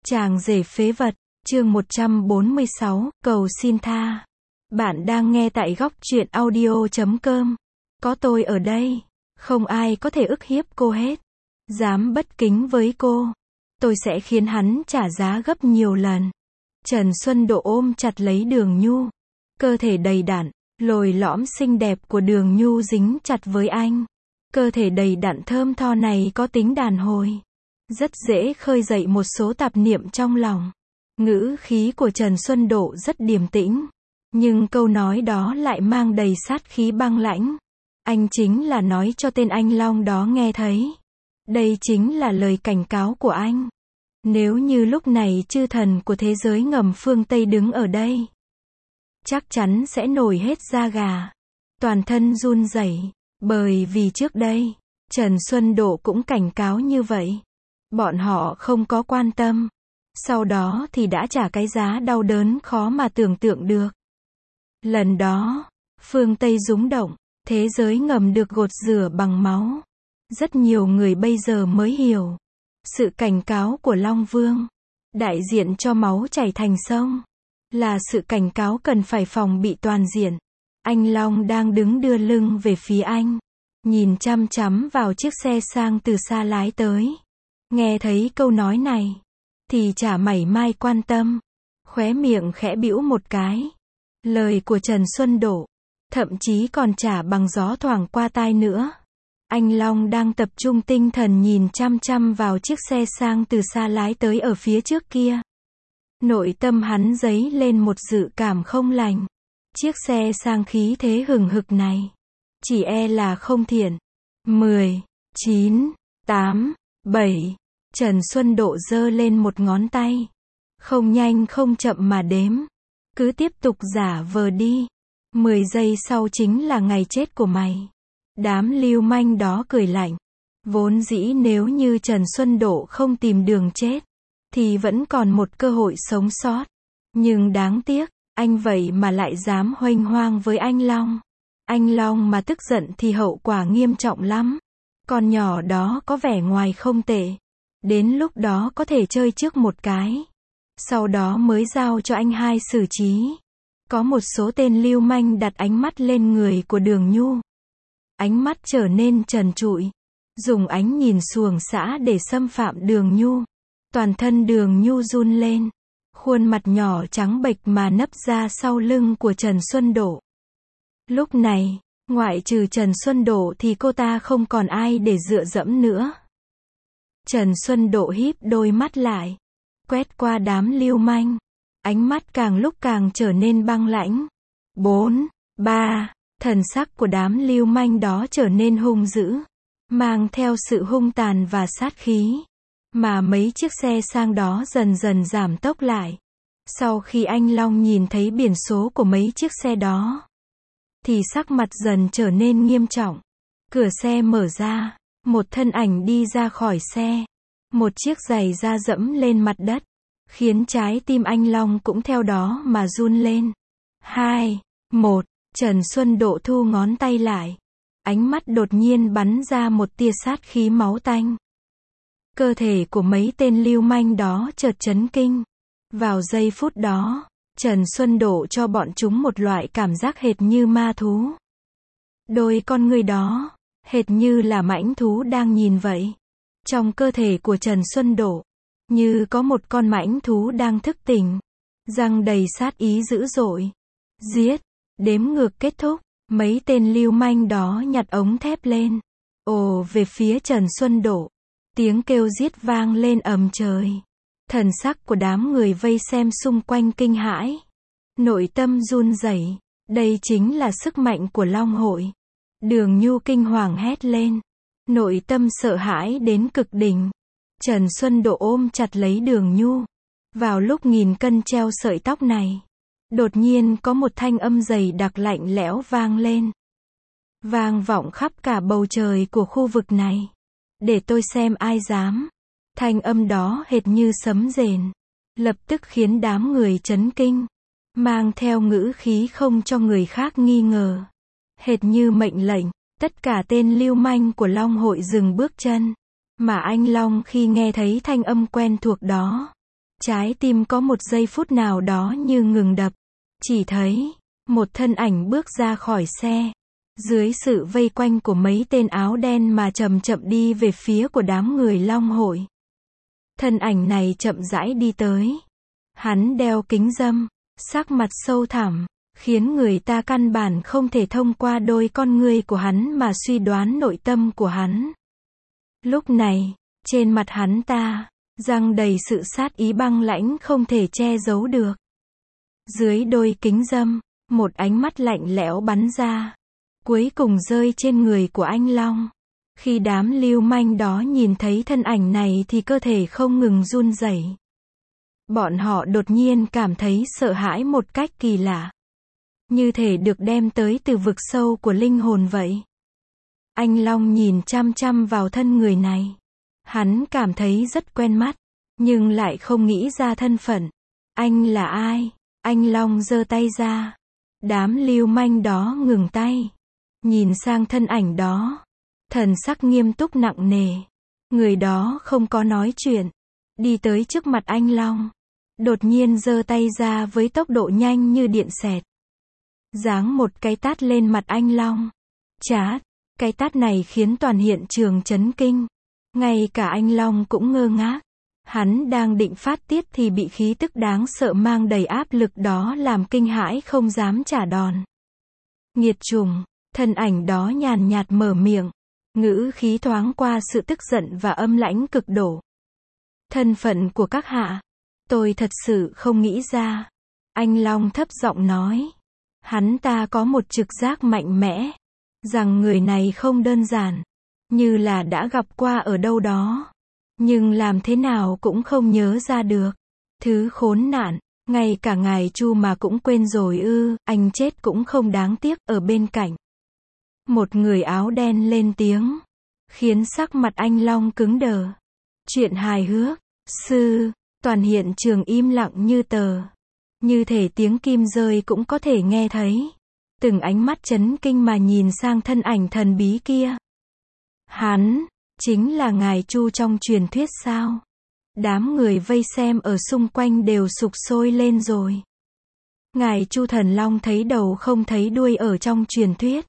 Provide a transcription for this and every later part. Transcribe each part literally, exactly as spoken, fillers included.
Chàng rể phế vật, chương một trăm bốn mươi sáu, cầu xin tha. Bạn đang nghe tại góc truyện audio chấm com. Có tôi ở đây, không ai có thể ức hiếp cô hết. Dám bất kính với cô, tôi sẽ khiến hắn trả giá gấp nhiều lần. Trần Xuân Độ ôm chặt lấy Đường Nhu. Cơ thể đầy đặn, lồi lõm xinh đẹp của Đường Nhu dính chặt với anh. Cơ thể đầy đặn thơm tho này có tính đàn hồi. Rất dễ khơi dậy một số tạp niệm trong lòng. Ngữ khí của Trần Xuân Độ rất điềm tĩnh. Nhưng câu nói đó lại mang đầy sát khí băng lãnh. Anh chính là nói cho tên anh Long đó nghe thấy. Đây chính là lời cảnh cáo của anh. Nếu như lúc này chư thần của thế giới ngầm phương Tây đứng ở đây, chắc chắn sẽ nổi hết da gà. Toàn thân run rẩy. Bởi vì trước đây, Trần Xuân Độ cũng cảnh cáo như vậy. Bọn họ không có quan tâm. Sau đó thì đã trả cái giá đau đớn khó mà tưởng tượng được. Lần đó, phương Tây rúng động, thế giới ngầm được gột rửa bằng máu. Rất nhiều người bây giờ mới hiểu. Sự cảnh cáo của Long Vương, đại diện cho máu chảy thành sông, là sự cảnh cáo cần phải phòng bị toàn diện. Anh Long đang đứng đưa lưng về phía anh, nhìn chăm chăm vào chiếc xe sang từ xa lái tới. Nghe thấy câu nói này, thì chả mảy may quan tâm, khóe miệng khẽ bĩu một cái. Lời của Trần Xuân Độ, thậm chí còn chả bằng gió thoảng qua tai nữa. Anh Long đang tập trung tinh thần nhìn chăm chăm vào chiếc xe sang từ xa lái tới ở phía trước kia. Nội tâm hắn dấy lên một dự cảm không lành. Chiếc xe sang khí thế hừng hực này, chỉ e là không thiện. Mười, chín, tám, bảy. Trần Xuân Độ giơ lên một ngón tay. Không nhanh không chậm mà đếm. Cứ tiếp tục giả vờ đi. Mười giây sau chính là ngày chết của mày. Đám lưu manh đó cười lạnh. Vốn dĩ nếu như Trần Xuân Độ không tìm đường chết, thì vẫn còn một cơ hội sống sót. Nhưng đáng tiếc, anh vậy mà lại dám huênh hoang với anh Long. Anh Long mà tức giận thì hậu quả nghiêm trọng lắm. Con nhỏ đó có vẻ ngoài không tệ. Đến lúc đó có thể chơi trước một cái. Sau đó mới giao cho anh hai xử trí. Có một số tên lưu manh đặt ánh mắt lên người của Đường Nhu. Ánh mắt trở nên trần trụi. Dùng ánh nhìn xuồng xã để xâm phạm Đường Nhu. Toàn thân Đường Nhu run lên. Khuôn mặt nhỏ trắng bệch mà nấp ra sau lưng của Trần Xuân Độ. Lúc này, ngoại trừ Trần Xuân Độ thì cô ta không còn ai để dựa dẫm nữa. Trần Xuân Độ híp đôi mắt lại, quét qua đám lưu manh. Ánh mắt càng lúc càng trở nên băng lãnh. Bốn, ba, thần sắc của đám lưu manh đó trở nên hung dữ, mang theo sự hung tàn và sát khí. Mà mấy chiếc xe sang đó dần dần giảm tốc lại. Sau khi anh Long nhìn thấy biển số của mấy chiếc xe đó, thì sắc mặt dần trở nên nghiêm trọng. Cửa xe mở ra, một thân ảnh đi ra khỏi xe. Một chiếc giày da dẫm lên mặt đất, khiến trái tim anh Long cũng theo đó mà run lên. Hai, một, Trần Xuân Độ thu ngón tay lại. Ánh mắt đột nhiên bắn ra một tia sát khí máu tanh. Cơ thể của mấy tên lưu manh đó chợt chấn kinh. Vào giây phút đó, Trần Xuân Độ cho bọn chúng một loại cảm giác hệt như ma thú. Đôi con người đó, hệt như là mãnh thú đang nhìn vậy. Trong cơ thể của Trần Xuân Độ, như có một con mãnh thú đang thức tỉnh. Răng đầy sát ý dữ dội. Giết, đếm ngược kết thúc, mấy tên lưu manh đó nhặt ống thép lên. Ồ về phía Trần Xuân Độ. Tiếng kêu giết vang lên ầm trời. Thần sắc của đám người vây xem xung quanh kinh hãi. Nội tâm run rẩy. Đây chính là sức mạnh của Long Hội. Đường Nhu kinh hoàng hét lên. Nội tâm sợ hãi đến cực đỉnh. Trần Xuân Độ ôm chặt lấy Đường Nhu. Vào lúc nghìn cân treo sợi tóc này, đột nhiên có một thanh âm dày đặc lạnh lẽo vang lên. Vang vọng khắp cả bầu trời của khu vực này. Để tôi xem ai dám. Thanh âm đó hệt như sấm rền. Lập tức khiến đám người chấn kinh. Mang theo ngữ khí không cho người khác nghi ngờ. Hệt như mệnh lệnh. Tất cả tên lưu manh của Long Hội dừng bước chân. Mà anh Long khi nghe thấy thanh âm quen thuộc đó, Trái tim có một giây phút nào đó như ngừng đập. Chỉ thấy một thân ảnh bước ra khỏi xe, dưới sự vây quanh của mấy tên áo đen mà chậm chậm đi về phía của đám người Long hội. Thân ảnh này chậm rãi đi tới. Hắn đeo kính râm, sắc mặt sâu thẳm, khiến người ta căn bản không thể thông qua đôi con ngươi của hắn mà suy đoán nội tâm của hắn. Lúc này, trên mặt hắn ta, răng đầy sự sát ý băng lãnh không thể che giấu được. Dưới đôi kính râm, một ánh mắt lạnh lẽo bắn ra, cuối cùng rơi trên người của anh Long. Khi đám lưu manh đó nhìn thấy thân ảnh này thì cơ thể không ngừng run rẩy. Bọn họ đột nhiên cảm thấy sợ hãi một cách kỳ lạ. Như thể được đem tới từ vực sâu của linh hồn vậy. Anh Long nhìn chăm chăm vào thân người này. Hắn cảm thấy rất quen mắt, nhưng lại không nghĩ ra thân phận. Anh là ai? Anh Long giơ tay ra. Đám lưu manh đó ngừng tay. Nhìn sang thân ảnh đó. Thần sắc nghiêm túc nặng nề. Người đó không có nói chuyện. Đi tới trước mặt anh Long. Đột nhiên giơ tay ra với tốc độ nhanh như điện xẹt. Giáng một cái tát lên mặt anh Long. Chát, cái tát này khiến toàn hiện trường chấn kinh. Ngay cả anh Long cũng ngơ ngác. Hắn đang định phát tiết thì bị khí tức đáng sợ mang đầy áp lực đó làm kinh hãi không dám trả đòn. Nghiệt chủng, thân ảnh đó nhàn nhạt mở miệng. Ngữ khí thoáng qua sự tức giận và âm lãnh cực độ. Thân phận của các hạ, tôi thật sự không nghĩ ra. Anh Long thấp giọng nói. Hắn ta có một trực giác mạnh mẽ, rằng người này không đơn giản, như là đã gặp qua ở đâu đó. Nhưng làm thế nào cũng không nhớ ra được. Thứ khốn nạn, ngay cả ngài Chu mà cũng quên rồi ư, anh chết cũng không đáng tiếc. Ở bên cạnh, một người áo đen lên tiếng, khiến sắc mặt anh Long cứng đờ. Chuyện hài hước, sư, toàn hiện trường im lặng như tờ. Như thể tiếng kim rơi cũng có thể nghe thấy. Từng ánh mắt chấn kinh mà nhìn sang thân ảnh thần bí kia. Hắn, chính là ngài Chu trong truyền thuyết sao? Đám người vây xem ở xung quanh đều sục sôi lên rồi. Ngài Chu Thần Long thấy đầu không thấy đuôi ở trong truyền thuyết.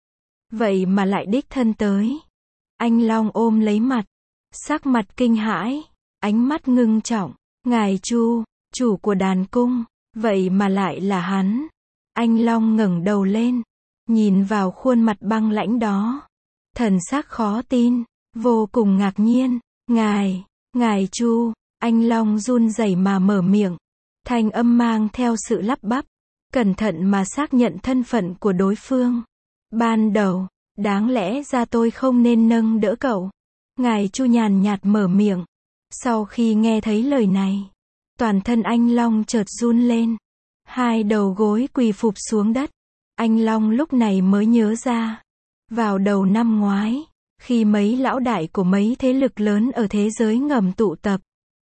Vậy mà lại đích thân tới. Anh Long ôm lấy mặt, sắc mặt kinh hãi, ánh mắt ngưng trọng. Ngài Chu, chủ của đàn cung, vậy mà lại là hắn. Anh Long ngẩng đầu lên, nhìn vào khuôn mặt băng lãnh đó. Thần sắc khó tin, vô cùng ngạc nhiên. Ngài, ngài Chu, anh Long run rẩy mà mở miệng. Thanh âm mang theo sự lắp bắp, cẩn thận mà xác nhận thân phận của đối phương. Ban đầu, đáng lẽ ra tôi không nên nâng đỡ cậu. Ngài Chu nhàn nhạt mở miệng. Sau khi nghe thấy lời này, toàn thân anh Long chợt run lên. Hai đầu gối quỳ phụp xuống đất. Anh Long lúc này mới nhớ ra. Vào đầu năm ngoái, khi mấy lão đại của mấy thế lực lớn ở thế giới ngầm tụ tập,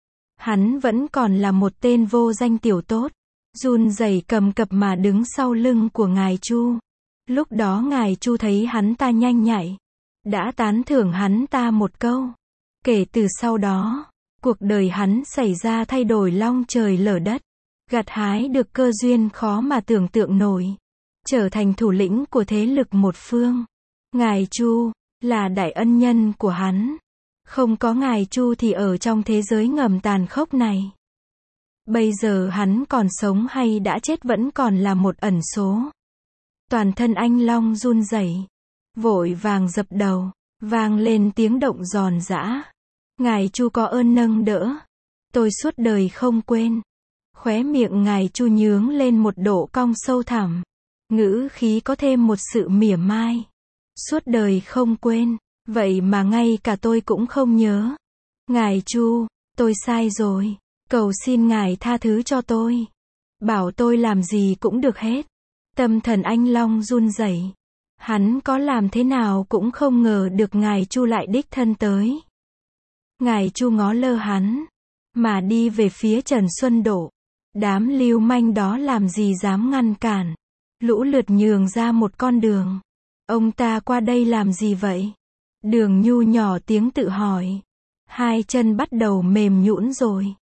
hắn vẫn còn là một tên vô danh tiểu tốt, run rẩy cầm cập mà đứng sau lưng của ngài Chu. Lúc đó ngài Chu thấy hắn ta nhanh nhạy, đã tán thưởng hắn ta một câu. Kể từ sau đó, cuộc đời hắn xảy ra thay đổi long trời lở đất, gặt hái được cơ duyên khó mà tưởng tượng nổi, trở thành thủ lĩnh của thế lực một phương. Ngài Chu là đại ân nhân của hắn. Không có ngài Chu thì ở trong thế giới ngầm tàn khốc này, bây giờ hắn còn sống hay đã chết vẫn còn là một ẩn số. Toàn thân anh Long run rẩy, vội vàng dập đầu, vang lên tiếng động giòn giã. Ngài Chu có ơn nâng đỡ, tôi suốt đời không quên. Khóe miệng ngài Chu nhướng lên một độ cong sâu thẳm, ngữ khí có thêm một sự mỉa mai. Suốt đời không quên, vậy mà ngay cả tôi cũng không nhớ. Ngài Chu, tôi sai rồi, cầu xin ngài tha thứ cho tôi. Bảo tôi làm gì cũng được hết. Tâm thần anh Long run rẩy. Hắn có làm thế nào cũng không ngờ được ngài Chu lại đích thân tới. Ngài Chu ngó lơ hắn, mà đi về phía Trần Xuân Độ. Đám lưu manh đó làm gì dám ngăn cản, lũ lượt nhường ra một con đường. Ông ta qua đây làm gì vậy? Đường Nhu nhỏ tiếng tự hỏi. Hai chân bắt đầu mềm nhũn rồi.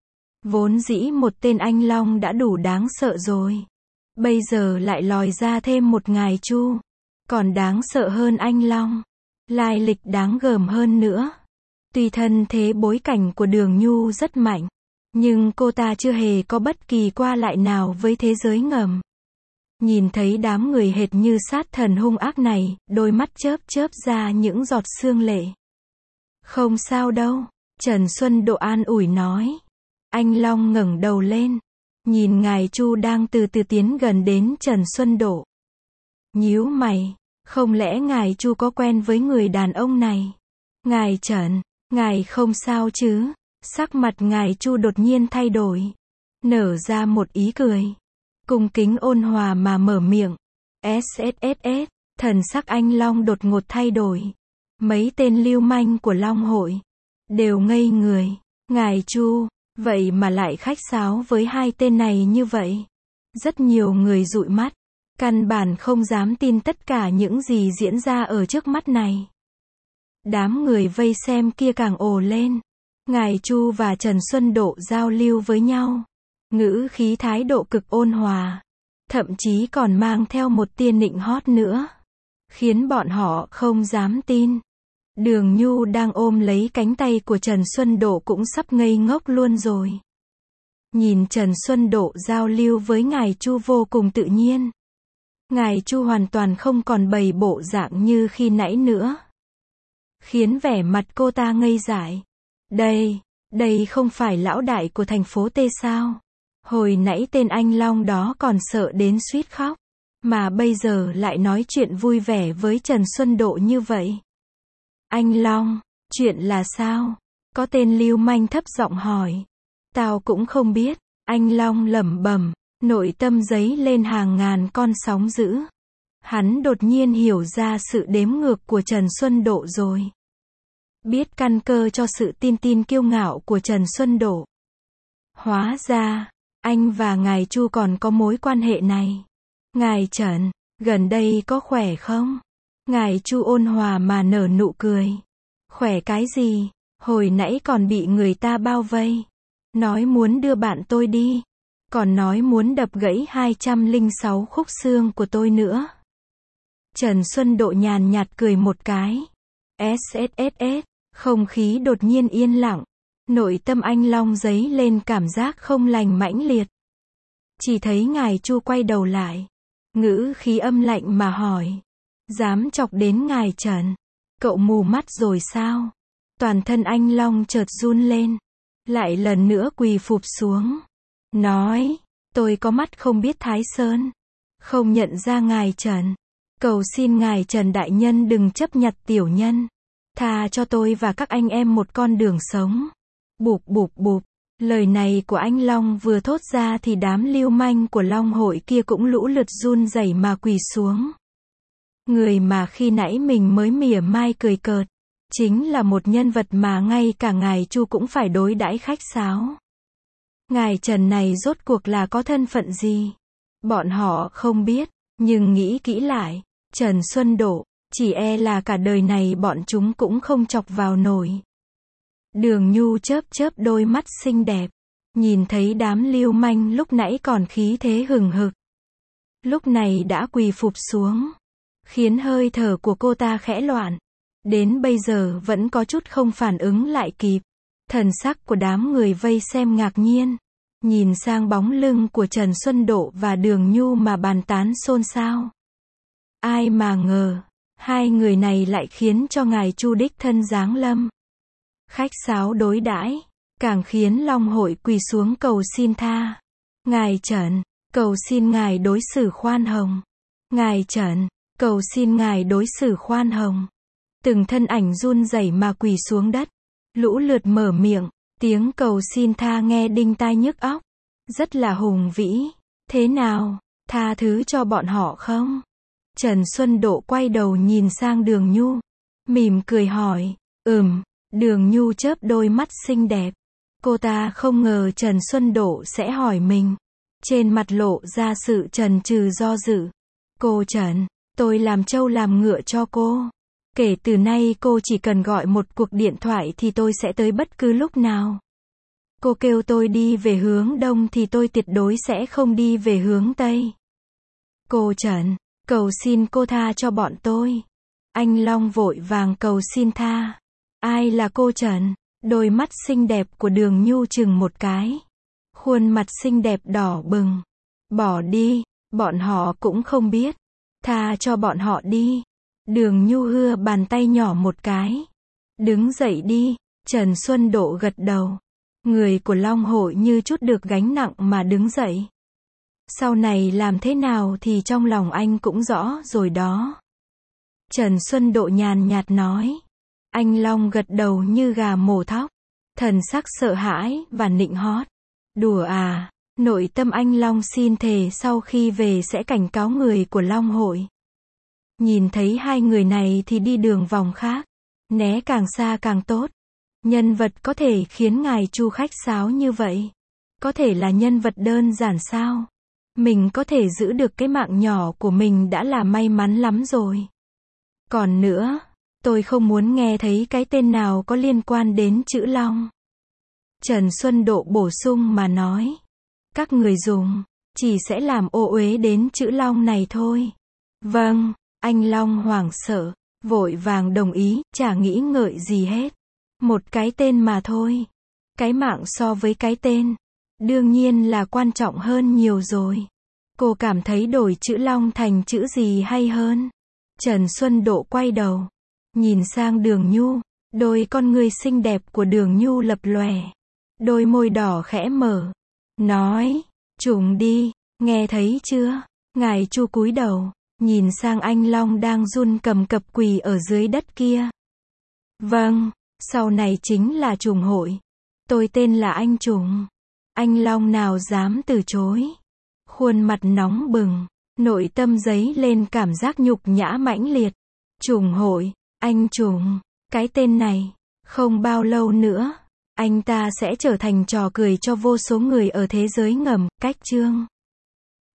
Vốn dĩ một tên anh Long đã đủ đáng sợ rồi. Bây giờ lại lòi ra thêm một ngài Chu. Còn đáng sợ hơn anh Long. Lai lịch đáng gờm hơn nữa. Tuy thân thế bối cảnh của Đường Nhu rất mạnh, nhưng cô ta chưa hề có bất kỳ qua lại nào với thế giới ngầm. Nhìn thấy đám người hệt như sát thần hung ác này, đôi mắt chớp chớp ra những giọt sương lệ. Không sao đâu, Trần Xuân Độ an ủi nói. Anh Long ngẩng đầu lên, nhìn ngài Chu đang từ từ tiến gần đến Trần Xuân Độ. Nhíu mày, không lẽ ngài Chu có quen với người đàn ông này? Ngài Trần, ngài không sao chứ? Sắc mặt ngài Chu đột nhiên thay đổi, nở ra một ý cười. Cung kính ôn hòa mà mở miệng. ét ét ét ét, thần sắc anh Long đột ngột thay đổi. Mấy tên lưu manh của Long hội đều ngây người. Ngài Chu, vậy mà lại khách sáo với hai tên này như vậy. Rất nhiều người dụi mắt, căn bản không dám tin tất cả những gì diễn ra ở trước mắt này. Đám người vây xem kia càng ồ lên. Ngài Chu và Trần Xuân Độ giao lưu với nhau, ngữ khí thái độ cực ôn hòa, thậm chí còn mang theo một tia nịnh hót nữa, khiến bọn họ không dám tin. Đường Nhu đang ôm lấy cánh tay của Trần Xuân Độ cũng sắp ngây ngốc luôn rồi. Nhìn Trần Xuân Độ giao lưu với ngài Chu vô cùng tự nhiên. Ngài Chu hoàn toàn không còn bày bộ dạng như khi nãy nữa, khiến vẻ mặt cô ta ngây dại. Đây, đây không phải lão đại của thành phố T sao? Hồi nãy tên anh Long đó còn sợ đến suýt khóc, mà bây giờ lại nói chuyện vui vẻ với Trần Xuân Độ như vậy. Anh Long, chuyện là sao? Có tên lưu manh thấp giọng hỏi. Tao cũng không biết, anh Long lẩm bẩm, nội tâm dấy lên hàng ngàn con sóng dữ. Hắn đột nhiên hiểu ra sự đếm ngược của Trần Xuân Độ rồi. Biết căn cơ cho sự tin tin kiêu ngạo của Trần Xuân Độ. Hóa ra, anh và ngài Chu còn có mối quan hệ này. Ngài Trần, gần đây có khỏe không? Ngài Chu ôn hòa mà nở nụ cười. Khỏe cái gì? Hồi nãy còn bị người ta bao vây. Nói muốn đưa bạn tôi đi. Còn nói muốn đập gãy hai trăm lẻ sáu khúc xương của tôi nữa. Trần Xuân Độ nhàn nhạt cười một cái. ét ét ét ét, không khí đột nhiên yên lặng. Nội tâm anh Long dấy lên cảm giác không lành mãnh liệt. Chỉ thấy ngài Chu quay đầu lại, ngữ khí âm lạnh mà hỏi. Dám chọc đến ngài Trần, cậu mù mắt rồi sao? Toàn thân anh Long chợt run lên, lại lần nữa quỳ phụp xuống. Nói, tôi có mắt không biết Thái Sơn, không nhận ra ngài Trần. Cầu xin ngài Trần đại nhân đừng chấp nhặt tiểu nhân. Tha cho tôi và các anh em một con đường sống. Bụp bụp bụp. Lời này của anh Long vừa thốt ra thì đám lưu manh của Long hội kia cũng lũ lượt run rẩy mà quỳ xuống. Người mà khi nãy mình mới mỉa mai cười cợt, chính là một nhân vật mà ngay cả ngài Chu cũng phải đối đãi khách sáo. Ngài Trần này rốt cuộc là có thân phận gì? Bọn họ không biết, nhưng nghĩ kỹ lại, Trần Xuân Độ, chỉ e là cả đời này bọn chúng cũng không chọc vào nổi. Đường Nhu chớp chớp đôi mắt xinh đẹp, nhìn thấy đám lưu manh lúc nãy còn khí thế hừng hực, lúc này đã quỳ phụp xuống, khiến hơi thở của cô ta khẽ loạn, đến bây giờ vẫn có chút không phản ứng lại kịp. Thần sắc của đám người vây xem ngạc nhiên, nhìn sang bóng lưng của Trần Xuân Độ và Đường Nhu mà bàn tán xôn xao. Ai mà ngờ, hai người này lại khiến cho ngài Chu đích thân giáng lâm. Khách sáo đối đãi, càng khiến Long hội quỳ xuống cầu xin tha. Ngài Trần, cầu xin ngài đối xử khoan hồng. Ngài Trần, cầu xin ngài đối xử khoan hồng. Từng thân ảnh run rẩy mà quỳ xuống đất, lũ lượt mở miệng, tiếng cầu xin tha nghe đinh tai nhức óc, rất là hùng vĩ. Thế nào, tha thứ cho bọn họ không? Trần Xuân Độ quay đầu nhìn sang Đường Nhu, mỉm cười hỏi. Ừm. Đường Nhu chớp đôi mắt xinh đẹp. Cô ta không ngờ Trần Xuân Độ sẽ hỏi mình. Trên mặt lộ ra sự chần chừ do dự. Cô Trần, tôi làm trâu làm ngựa cho cô. Kể từ nay cô chỉ cần gọi một cuộc điện thoại thì tôi sẽ tới bất cứ lúc nào. Cô kêu tôi đi về hướng đông thì tôi tuyệt đối sẽ không đi về hướng tây. Cô Trần, cầu xin cô tha cho bọn tôi. Anh Long vội vàng cầu xin tha. Ai là cô Trần? Đôi mắt xinh đẹp của Đường Nhu chừng một cái. Khuôn mặt xinh đẹp đỏ bừng. Bỏ đi, bọn họ cũng không biết. Tha cho bọn họ đi. Đường Nhu hưa bàn tay nhỏ một cái. Đứng dậy đi. Trần Xuân Độ gật đầu. Người của Long hội như chút được gánh nặng mà đứng dậy. Sau này làm thế nào thì trong lòng anh cũng rõ rồi đó. Trần Xuân Độ nhàn nhạt nói. Anh Long gật đầu như gà mổ thóc. Thần sắc sợ hãi và nịnh hót. Đùa à, nội tâm anh Long xin thề sau khi về sẽ cảnh cáo người của Long hội. Nhìn thấy hai người này thì đi đường vòng khác. Né càng xa càng tốt. Nhân vật có thể khiến ngài Chu khách sáo như vậy. Có thể là nhân vật đơn giản sao? Mình có thể giữ được cái mạng nhỏ của mình đã là may mắn lắm rồi. Còn nữa, tôi không muốn nghe thấy cái tên nào có liên quan đến chữ Long. Trần Xuân Độ bổ sung mà nói. Các người dùng, chỉ sẽ làm ô uế đến chữ Long này thôi. Vâng, anh Long hoảng sợ, vội vàng đồng ý, chả nghĩ ngợi gì hết. Một cái tên mà thôi. Cái mạng so với cái tên, đương nhiên là quan trọng hơn nhiều rồi. Cô cảm thấy đổi chữ Long thành chữ gì hay hơn? Trần Xuân Độ quay đầu, nhìn sang Đường Nhu, đôi con ngươi xinh đẹp của Đường Nhu lập lòe. Đôi môi đỏ khẽ mở, nói, trùng đi, nghe thấy chưa? Ngài Chu cúi đầu, nhìn sang anh Long đang run cầm cập quỳ ở dưới đất kia. Vâng, sau này chính là Trùng hội. Tôi tên là anh Trùng. Anh Long nào dám từ chối. Khuôn mặt nóng bừng, nội tâm dấy lên cảm giác nhục nhã mãnh liệt. Trùng hội, anh Trùng, cái tên này, không bao lâu nữa, anh ta sẽ trở thành trò cười cho vô số người ở thế giới ngầm. Cách chương